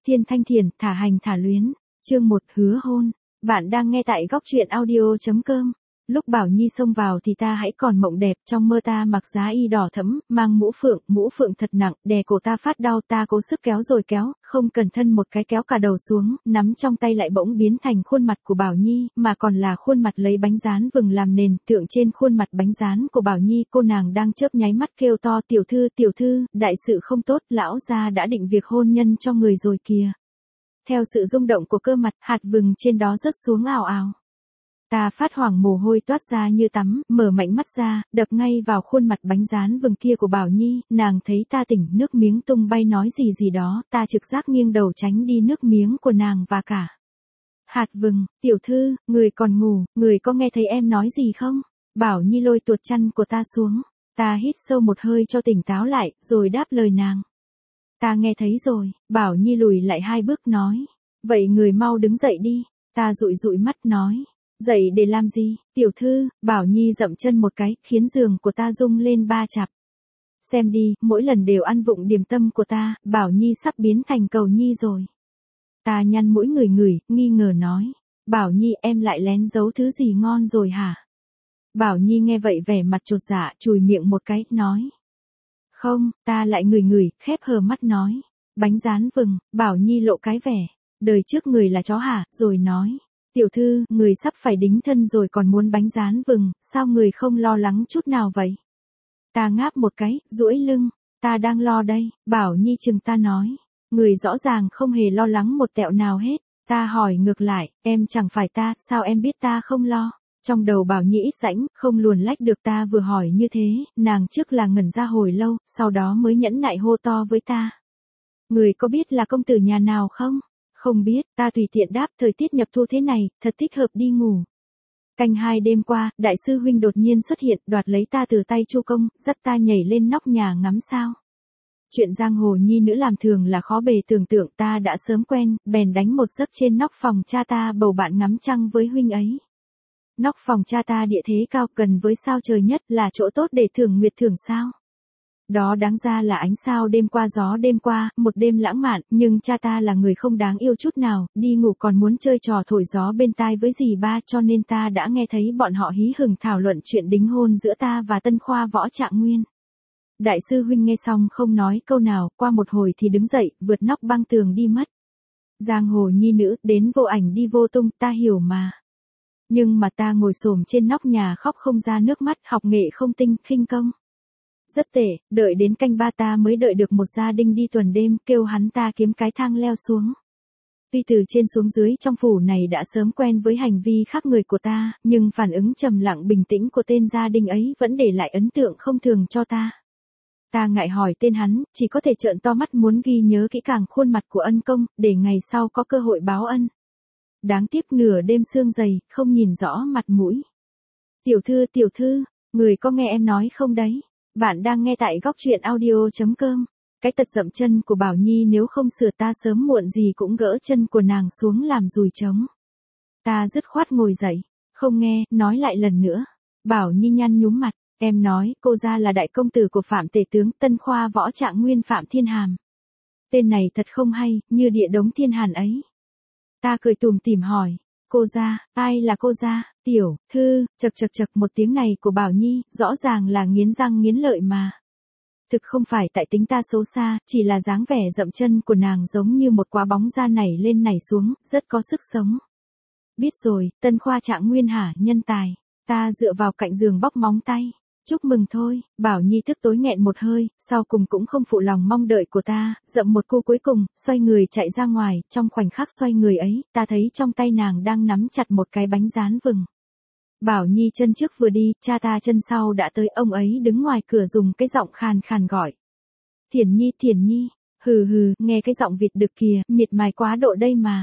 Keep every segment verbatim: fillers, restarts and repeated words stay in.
Thiên Thanh Thiền, thả hành thả luyến, chương một hứa hôn. Bạn đang nghe tại góc truyện audio.com. Lúc Bảo Nhi xông vào thì ta hãy còn mộng đẹp, trong mơ ta mặc giá y đỏ thẫm, mang mũ phượng, mũ phượng thật nặng, đè cổ ta phát đau, ta cố sức kéo rồi kéo, không cẩn thận một cái kéo cả đầu xuống, nắm trong tay lại bỗng biến thành khuôn mặt của Bảo Nhi, mà còn là khuôn mặt lấy bánh rán vừng làm nền, tượng trên khuôn mặt bánh rán của Bảo Nhi, cô nàng đang chớp nháy mắt kêu to, tiểu thư, tiểu thư, đại sự không tốt, lão gia đã định việc hôn nhân cho người rồi kìa. Theo sự rung động của cơ mặt, hạt vừng trên đó rớt xuống ào ào. Ta phát hoảng, mồ hôi toát ra như tắm, mở mạnh mắt ra, đập ngay vào khuôn mặt bánh rán vừng kia của Bảo Nhi, nàng thấy ta tỉnh, nước miếng tung bay nói gì gì đó, ta trực giác nghiêng đầu tránh đi nước miếng của nàng và cả. Hạt vừng, tiểu thư, người còn ngủ, người có nghe thấy em nói gì không? Bảo Nhi lôi tuột chăn của ta xuống, ta hít sâu một hơi cho tỉnh táo lại, rồi đáp lời nàng. Ta nghe thấy rồi. Bảo Nhi lùi lại hai bước nói. Vậy người mau đứng dậy đi. Ta dụi dụi mắt nói. Dậy để làm gì, tiểu thư? Bảo Nhi dậm chân một cái, khiến giường của ta rung lên ba chặp. Xem đi, mỗi lần đều ăn vụng điểm tâm của ta, Bảo Nhi sắp biến thành cầu nhi rồi. Ta nhăn mũi ngửi ngửi, nghi ngờ nói. Bảo Nhi, em lại lén giấu thứ gì ngon rồi hả? Bảo Nhi nghe vậy vẻ mặt chột dạ, chùi miệng một cái, nói. Không, ta lại ngửi ngửi, khép hờ mắt nói. Bánh rán vừng. Bảo Nhi lộ cái vẻ. Đời trước người là chó hả, rồi nói. Tiểu thư, người sắp phải đính thân rồi còn muốn bánh rán vừng, sao người không lo lắng chút nào vậy? Ta ngáp một cái, duỗi lưng. Ta đang lo đây. Bảo Nhi chừng ta nói. Người rõ ràng không hề lo lắng một tẹo nào hết. Ta hỏi ngược lại, em chẳng phải ta, sao em biết ta không lo? Trong đầu Bảo Nhi ít rãnh, không luồn lách được ta vừa hỏi như thế, nàng trước là ngẩn ra hồi lâu, sau đó mới nhẫn nại hô to với ta. Người có biết là công tử nhà nào không? Không biết, ta tùy tiện đáp, thời tiết nhập thu thế này, thật thích hợp đi ngủ. Canh hai đêm qua, đại sư huynh đột nhiên xuất hiện, đoạt lấy ta từ tay Chu Công, dắt ta nhảy lên nóc nhà ngắm sao. Chuyện giang hồ nhi nữ làm thường là khó bề tưởng tượng, ta đã sớm quen, bèn đánh một giấc trên nóc phòng cha ta bầu bạn ngắm trăng với huynh ấy. Nóc phòng cha ta địa thế cao, gần với sao trời nhất, là chỗ tốt để thưởng nguyệt thưởng sao. Đó đáng ra là ánh sao đêm qua, gió đêm qua, một đêm lãng mạn, nhưng cha ta là người không đáng yêu chút nào, đi ngủ còn muốn chơi trò thổi gió bên tai với dì ba, cho nên ta đã nghe thấy bọn họ hí hửng thảo luận chuyện đính hôn giữa ta và tân khoa võ Trạng Nguyên. Đại sư huynh nghe xong không nói câu nào, qua một hồi thì đứng dậy, vượt nóc băng tường đi mất. Giang hồ nhi nữ, đến vô ảnh đi vô tung, ta hiểu mà. Nhưng mà ta ngồi xổm trên nóc nhà khóc không ra nước mắt, học nghệ không tinh, khinh công. Rất tệ, đợi đến canh ba ta mới đợi được một gia đình đi tuần đêm, kêu hắn ta kiếm cái thang leo xuống. Tuy từ trên xuống dưới trong phủ này đã sớm quen với hành vi khác người của ta, nhưng phản ứng trầm lặng bình tĩnh của tên gia đình ấy vẫn để lại ấn tượng không thường cho ta. Ta ngại hỏi tên hắn, chỉ có thể trợn to mắt muốn ghi nhớ kỹ càng khuôn mặt của ân công, để ngày sau có cơ hội báo ân. Đáng tiếc nửa đêm sương dày, không nhìn rõ mặt mũi. Tiểu thư, tiểu thư, người có nghe em nói không đấy? Bạn đang nghe tại góc truyện audio.com. Cái tật dậm chân của Bảo Nhi nếu không sửa ta sớm muộn gì cũng gỡ chân của nàng xuống làm dùi trống. Ta dứt khoát ngồi dậy. Không nghe, nói lại lần nữa. Bảo Nhi nhăn nhúm mặt. Em nói, cô ra là đại công tử của Phạm Tể Tướng, tân khoa võ Trạng Nguyên Phạm Thiên Hàm. Tên này thật không hay, như địa đống thiên hàn ấy. Ta cười tùm tìm hỏi. Cô ra, ai là cô ra? Tiểu thư, chật chật chật một tiếng này của Bảo Nhi, rõ ràng là nghiến răng nghiến lợi mà. Thực không phải tại tính ta xấu xa, chỉ là dáng vẻ dậm chân của nàng giống như một quả bóng da nảy lên nảy xuống, rất có sức sống. Biết rồi, tân khoa Trạng Nguyên hả, nhân tài. Ta dựa vào cạnh giường bóc móng tay. Chúc mừng thôi. Bảo Nhi thức tối nghẹn một hơi, sau cùng cũng không phụ lòng mong đợi của ta, dậm một cu cuối cùng, xoay người chạy ra ngoài, trong khoảnh khắc xoay người ấy, ta thấy trong tay nàng đang nắm chặt một cái bánh rán vừng. Bảo Nhi chân trước vừa đi, cha ta chân sau đã tới, ông ấy đứng ngoài cửa dùng cái giọng khàn khàn gọi. Thiền Nhi, Thiền Nhi, hừ hừ, nghe cái giọng vịt đực kìa, miệt mài quá độ đây mà.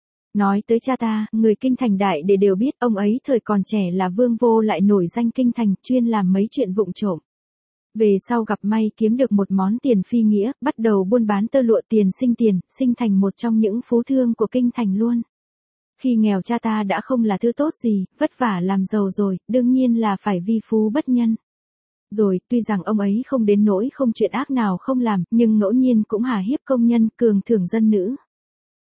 Nói tới cha ta, người kinh thành đại để đều biết, ông ấy thời còn trẻ là vương vô lại nổi danh kinh thành, chuyên làm mấy chuyện vụng trộm. Về sau gặp may kiếm được một món tiền phi nghĩa, bắt đầu buôn bán tơ lụa, tiền sinh tiền, sinh thành một trong những phú thương của kinh thành luôn. Khi nghèo cha ta đã không là thứ tốt gì, vất vả làm giàu rồi, đương nhiên là phải vi phú bất nhân. Rồi, tuy rằng ông ấy không đến nỗi không chuyện ác nào không làm, nhưng ngẫu nhiên cũng hả hiếp công nhân, cường thưởng dân nữ.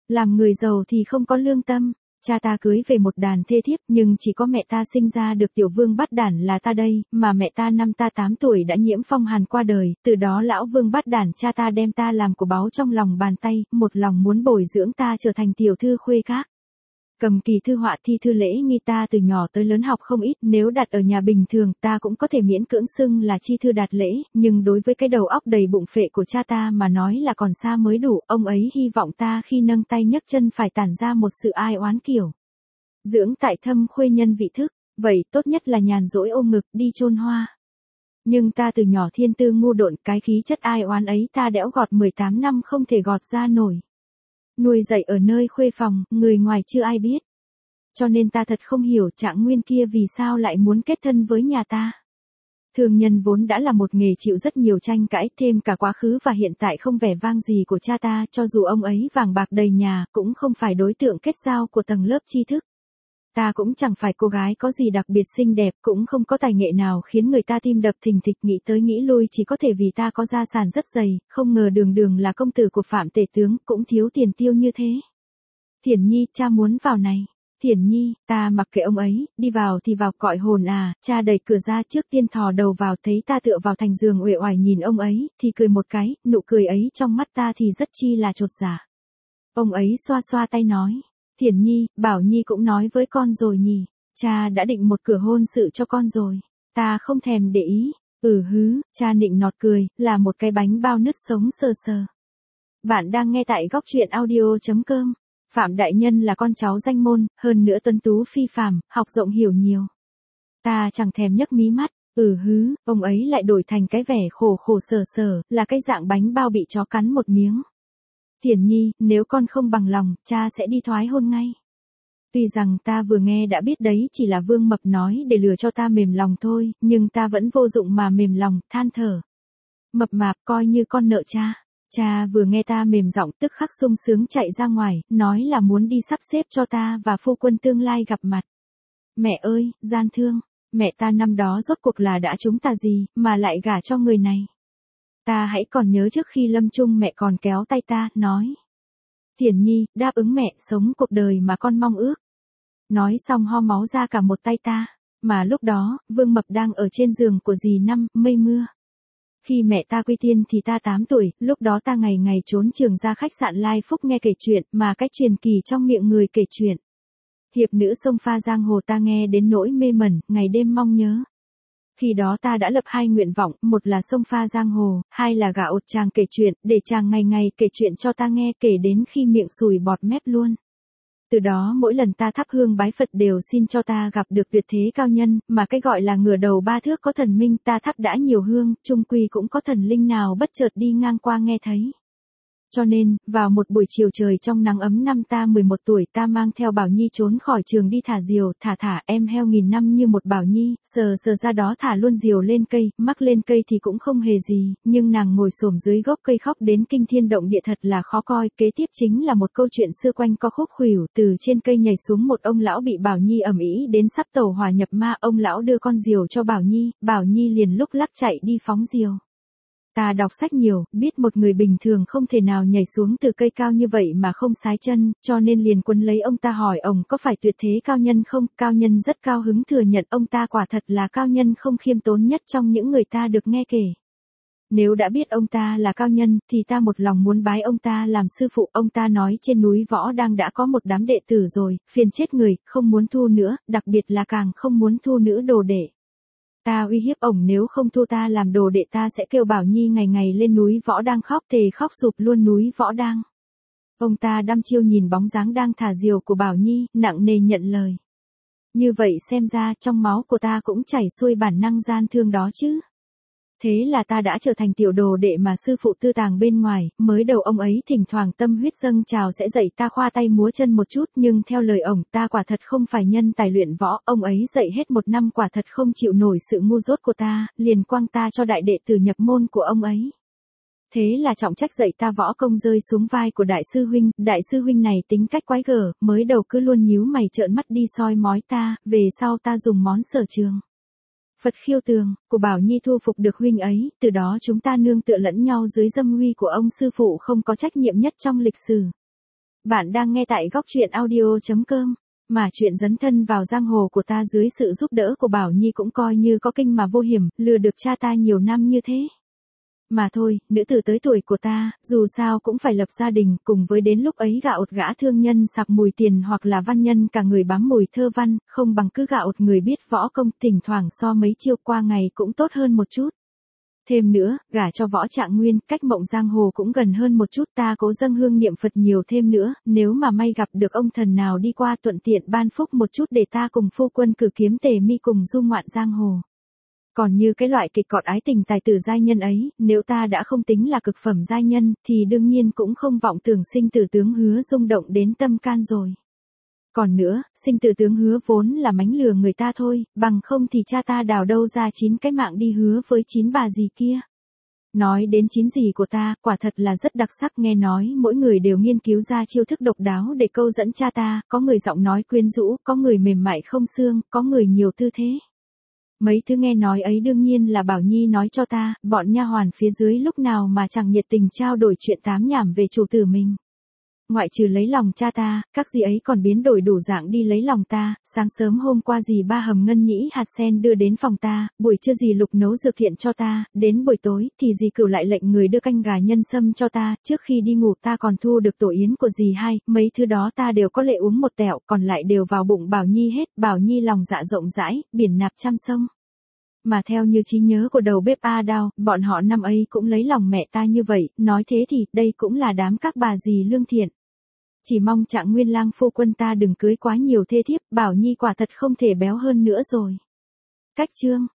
Làm người giàu thì không có lương tâm. Cha ta cưới về một đàn thê thiếp nhưng chỉ có mẹ ta sinh ra được tiểu vương bát đản là ta đây, mà mẹ ta năm ta tám tuổi đã nhiễm phong hàn qua đời, từ đó lão vương bát đản cha ta đem ta làm của báu trong lòng bàn tay, một lòng muốn bồi dưỡng ta trở thành tiểu thư khuê các. Cầm kỳ thư họa thi thư lễ nghi ta từ nhỏ tới lớn học không ít, nếu đặt ở nhà bình thường ta cũng có thể miễn cưỡng xưng là chi thư đạt lễ, nhưng đối với cái đầu óc đầy bụng phệ của cha ta mà nói là còn xa mới đủ, ông ấy hy vọng ta khi nâng tay nhấc chân phải tản ra một sự ai oán kiểu. Dưỡng tại thâm khuê nhân vị thức, vậy tốt nhất là nhàn rỗi ôm ngực đi chôn hoa. Nhưng ta từ nhỏ thiên tư ngu độn, cái khí chất ai oán ấy ta đẽo gọt mười tám năm không thể gọt ra nổi. Nuôi dạy ở nơi khuê phòng, người ngoài chưa ai biết. Cho nên ta thật không hiểu Trạng Nguyên kia vì sao lại muốn kết thân với nhà ta. Thương nhân vốn đã là một nghề chịu rất nhiều tranh cãi, thêm cả quá khứ và hiện tại không vẻ vang gì của cha ta, cho dù ông ấy vàng bạc đầy nhà, cũng không phải đối tượng kết giao của tầng lớp tri thức. Ta cũng chẳng phải cô gái có gì đặc biệt xinh đẹp, cũng không có tài nghệ nào khiến người ta tim đập thình thịch, nghĩ tới nghĩ lui chỉ có thể vì ta có gia sản rất dày, không ngờ đường đường là công tử của Phạm tể tướng, cũng thiếu tiền tiêu như thế. Thiển Nhi, cha muốn vào này. Thiển Nhi, ta mặc kệ ông ấy, đi vào thì vào, cõi hồn à, cha đẩy cửa ra trước tiên thò đầu vào, thấy ta tựa vào thành giường uể oải nhìn ông ấy, thì cười một cái, nụ cười ấy trong mắt ta thì rất chi là chột dạ. Ông ấy xoa xoa tay nói. Thiển Nhi, Bảo Nhi cũng nói với con rồi nhỉ, cha đã định một cửa hôn sự cho con rồi, ta không thèm để ý, ừ hứ, cha nịnh nọt cười, là một cái bánh bao nứt sống sờ sờ. Bạn đang nghe tại góc truyện audio.com, Phạm Đại Nhân là con cháu danh môn, hơn nữa tuấn tú phi phàm, học rộng hiểu nhiều. Ta chẳng thèm nhấc mí mắt, ừ hứ, ông ấy lại đổi thành cái vẻ khổ khổ sở sở, là cái dạng bánh bao bị chó cắn một miếng. Thiển Nhi, nếu con không bằng lòng, cha sẽ đi thoái hôn ngay. Tuy rằng ta vừa nghe đã biết đấy chỉ là Vương Mập nói để lừa cho ta mềm lòng thôi, nhưng ta vẫn vô dụng mà mềm lòng, than thở. Mập mạp coi như con nợ cha. Cha vừa nghe ta mềm giọng tức khắc sung sướng chạy ra ngoài, nói là muốn đi sắp xếp cho ta và phu quân tương lai gặp mặt. Mẹ ơi, gian thương, mẹ ta năm đó rốt cuộc là đã trúng ta gì, mà lại gả cho người này. Ta hãy còn nhớ trước khi lâm chung mẹ còn kéo tay ta, nói. Thiển Nhi, đáp ứng mẹ, sống cuộc đời mà con mong ước. Nói xong ho máu ra cả một tay ta, mà lúc đó, Vương Mập đang ở trên giường của dì Năm, mây mưa. Khi mẹ ta quy tiên thì ta tám tuổi, lúc đó ta ngày ngày trốn trường ra khách sạn Lai Phúc nghe kể chuyện, mà cách truyền kỳ trong miệng người kể chuyện. Hiệp nữ sông pha giang hồ ta nghe đến nỗi mê mẩn, ngày đêm mong nhớ. Khi đó ta đã lập hai nguyện vọng, một là sông pha giang hồ, hai là gả ột chàng kể chuyện, để chàng ngày ngày kể chuyện cho ta nghe, kể đến khi miệng sùi bọt mép luôn. Từ đó mỗi lần ta thắp hương bái Phật đều xin cho ta gặp được tuyệt thế cao nhân, mà cái gọi là ngửa đầu ba thước có thần minh, ta thắp đã nhiều hương, chung quy cũng có thần linh nào bất chợt đi ngang qua nghe thấy. Cho nên, vào một buổi chiều trời trong nắng ấm năm ta mười một tuổi, ta mang theo Bảo Nhi trốn khỏi trường đi thả diều, thả thả em heo nghìn năm như một Bảo Nhi, sờ sờ ra đó thả luôn diều lên cây, mắc lên cây thì cũng không hề gì, nhưng nàng ngồi xổm dưới gốc cây khóc đến kinh thiên động địa thật là khó coi. Kế tiếp chính là một câu chuyện xưa quanh co khúc khuỷu, từ trên cây nhảy xuống một ông lão bị Bảo Nhi ầm ĩ đến sắp tẩu hỏa nhập ma, ông lão đưa con diều cho Bảo Nhi, Bảo Nhi liền lúc lắc chạy đi phóng diều. Ta đọc sách nhiều, biết một người bình thường không thể nào nhảy xuống từ cây cao như vậy mà không sái chân, cho nên liền quấn lấy ông ta hỏi ông có phải tuyệt thế cao nhân không, cao nhân rất cao hứng thừa nhận ông ta quả thật là cao nhân không khiêm tốn nhất trong những người ta được nghe kể. Nếu đã biết ông ta là cao nhân, thì ta một lòng muốn bái ông ta làm sư phụ, ông ta nói trên núi Võ Đang đã có một đám đệ tử rồi, phiền chết người, không muốn thu nữa, đặc biệt là càng không muốn thu nữ đồ đệ. Ta uy hiếp ổng nếu không thu ta làm đồ đệ ta sẽ kêu Bảo Nhi ngày ngày lên núi Võ Đang khóc thề khóc sụp luôn núi Võ Đang. Ông ta đăm chiêu nhìn bóng dáng đang thả diều của Bảo Nhi, nặng nề nhận lời. Như vậy xem ra trong máu của ta cũng chảy xuôi bản năng gian thương đó chứ. Thế là ta đã trở thành tiểu đồ đệ mà sư phụ tư tàng bên ngoài, mới đầu ông ấy thỉnh thoảng tâm huyết dâng trào sẽ dạy ta khoa tay múa chân một chút, nhưng theo lời ổng ta quả thật không phải nhân tài luyện võ, ông ấy dạy hết một năm quả thật không chịu nổi sự ngu dốt của ta, liền quăng ta cho đại đệ tử nhập môn của ông ấy. Thế là trọng trách dạy ta võ công rơi xuống vai của đại sư huynh, đại sư huynh này tính cách quái gở, mới đầu cứ luôn nhíu mày trợn mắt đi soi mói ta, về sau ta dùng món sở trường Phật khiêu tường, của Bảo Nhi thu phục được huynh ấy, từ đó chúng ta nương tựa lẫn nhau dưới dâm huy của ông sư phụ không có trách nhiệm nhất trong lịch sử. Bạn đang nghe tại góc truyện audio.com. Mà chuyện dấn thân vào giang hồ của ta dưới sự giúp đỡ của Bảo Nhi cũng coi như có kinh mà vô hiểm, lừa được cha ta nhiều năm như thế. Mà thôi, nữ tử tới tuổi của ta, dù sao cũng phải lập gia đình, cùng với đến lúc ấy gạo ột gã thương nhân sặc mùi tiền hoặc là văn nhân cả người bám mùi thơ văn, không bằng cứ gạo ột người biết võ công, thỉnh thoảng so mấy chiêu qua ngày cũng tốt hơn một chút. Thêm nữa, gả cho Võ Trạng Nguyên, cách mộng giang hồ cũng gần hơn một chút, ta cố dâng hương niệm Phật nhiều thêm nữa, nếu mà may gặp được ông thần nào đi qua thuận tiện ban phúc một chút để ta cùng phu quân cử kiếm tề mi cùng du ngoạn giang hồ. Còn như cái loại kịch cọt ái tình tài tử giai nhân ấy, nếu ta đã không tính là cực phẩm giai nhân, thì đương nhiên cũng không vọng tưởng sinh tử tướng Hứa rung động đến tâm can rồi. Còn nữa, sinh tử tướng Hứa vốn là mánh lừa người ta thôi, bằng không thì cha ta đào đâu ra chín cái mạng đi hứa với chín bà gì kia. Nói đến chín gì của ta, quả thật là rất đặc sắc, nghe nói mỗi người đều nghiên cứu ra chiêu thức độc đáo để câu dẫn cha ta, có người giọng nói quyến rũ, có người mềm mại không xương, có người nhiều tư thế. Mấy thứ nghe nói ấy đương nhiên là Bảo Nhi nói cho ta, bọn nha hoàn phía dưới lúc nào mà chẳng nhiệt tình trao đổi chuyện tám nhảm về chủ tử mình. Ngoại trừ lấy lòng cha ta, các dì ấy còn biến đổi đủ dạng đi lấy lòng ta, sáng sớm hôm qua dì ba hầm ngân nhĩ hạt sen đưa đến phòng ta, buổi trưa dì Lục nấu dược thiện cho ta, đến buổi tối thì dì Cửu lại lệnh người đưa canh gà nhân sâm cho ta, trước khi đi ngủ ta còn thu được tổ yến của dì hai, mấy thứ đó ta đều có lệ uống một tẹo, còn lại đều vào bụng Bảo Nhi hết, Bảo Nhi lòng dạ rộng rãi, biển nạp trăm sông. Mà theo như trí nhớ của đầu bếp A Đao, bọn họ năm ấy cũng lấy lòng mẹ ta như vậy, nói thế thì đây cũng là đám các bà dì lương thiện. Chỉ mong Trạng Nguyên lang phu quân ta đừng cưới quá nhiều thê thiếp, Bảo Nhi quả thật không thể béo hơn nữa rồi. Cách chương